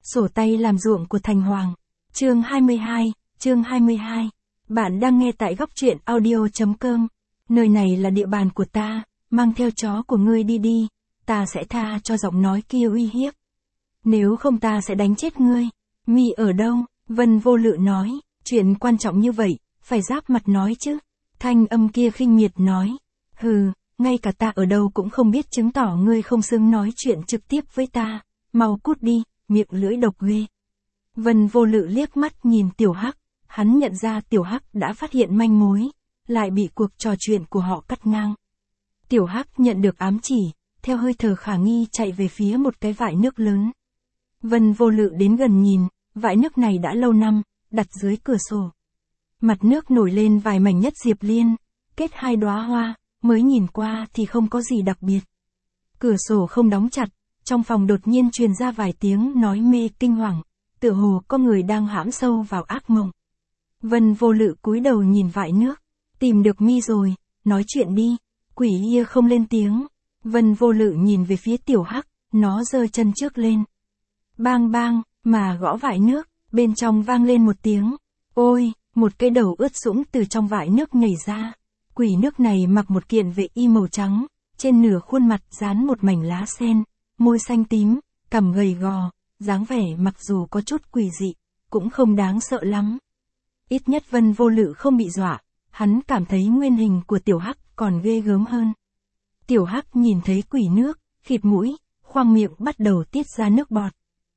Sổ tay làm ruộng của Thành Hoàng. Chương 22. Bạn đang nghe tại góc truyện audio.com. Nơi này là địa bàn của ta, mang theo chó của ngươi đi, ta sẽ tha cho giọng nói kia uy hiếp. Nếu không ta sẽ đánh chết ngươi. Mi ở đâu? Vân Vô Lự nói, chuyện quan trọng như vậy, phải giáp mặt nói chứ. Thanh âm kia khinh miệt nói, hừ, ngay cả ta ở đâu cũng không biết, chứng tỏ ngươi không xứng nói chuyện trực tiếp với ta. Mau cút đi, miệng lưỡi độc ghê. Vân Vô Lự liếc mắt nhìn Tiểu Hắc, hắn nhận ra Tiểu Hắc đã phát hiện manh mối, lại bị cuộc trò chuyện của họ cắt ngang. Tiểu Hắc nhận được ám chỉ, theo hơi thở khả nghi chạy về phía một cái vại nước lớn. Vân Vô Lự đến gần nhìn, vại nước này đã lâu năm, đặt dưới cửa sổ. Mặt nước nổi lên vài mảnh nhất diệp liên, kết hai đóa hoa, mới nhìn qua thì không có gì đặc biệt. Cửa sổ không đóng chặt, trong phòng đột nhiên truyền ra vài tiếng nói mê kinh hoàng, tựa hồ có người đang hãm sâu vào ác mộng. Vân Vô Lự cúi đầu nhìn vại nước, tìm được Mi rồi, nói chuyện đi. Quỷ kia không lên tiếng. Vân Vô Lự nhìn về phía Tiểu Hắc, nó giơ chân trước lên. Bang bang, mà gõ vại nước, bên trong vang lên một tiếng. Ôi, một cái đầu ướt sũng từ trong vại nước nhảy ra. Quỷ nước này mặc một kiện vệ y màu trắng, trên nửa khuôn mặt dán một mảnh lá sen, môi xanh tím, cằm gầy gò, dáng vẻ mặc dù có chút quỷ dị, cũng không đáng sợ lắm. Ít nhất Vân Vô Lự không bị dọa, hắn cảm thấy nguyên hình của Tiểu Hắc còn ghê gớm hơn. Tiểu Hắc nhìn thấy quỷ nước, khịt mũi, khoang miệng bắt đầu tiết ra nước bọt.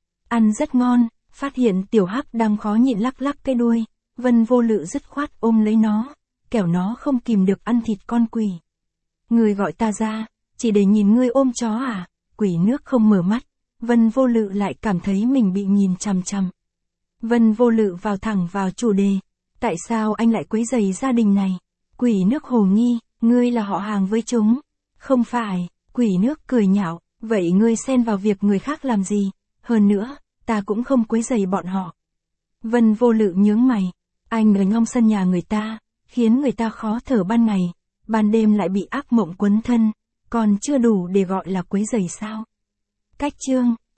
Ăn rất ngon, phát hiện Tiểu Hắc đang khó nhịn lắc lắc cái đuôi, Vân Vô Lự dứt khoát ôm lấy nó, kẻo nó không kìm được ăn thịt con quỷ. Ngươi gọi ta ra, chỉ để nhìn ngươi ôm chó à? Quỷ nước không mở mắt, Vân Vô Lự lại cảm thấy mình bị nhìn chằm chằm. Vân Vô Lự vào thẳng vào chủ đề, tại sao anh lại quấy rầy gia đình này? Quỷ nước hồ nghi, ngươi là họ hàng với chúng. Không phải, quỷ nước cười nhạo, vậy ngươi xen vào việc người khác làm gì? Hơn nữa, ta cũng không quấy rầy bọn họ. Vân Vô Lự nhướng mày, anh ở ngông sân nhà người ta, khiến người ta khó thở ban ngày, ban đêm lại bị ác mộng quấn thân, còn chưa đủ để gọi là quấy rầy sao? Cách chương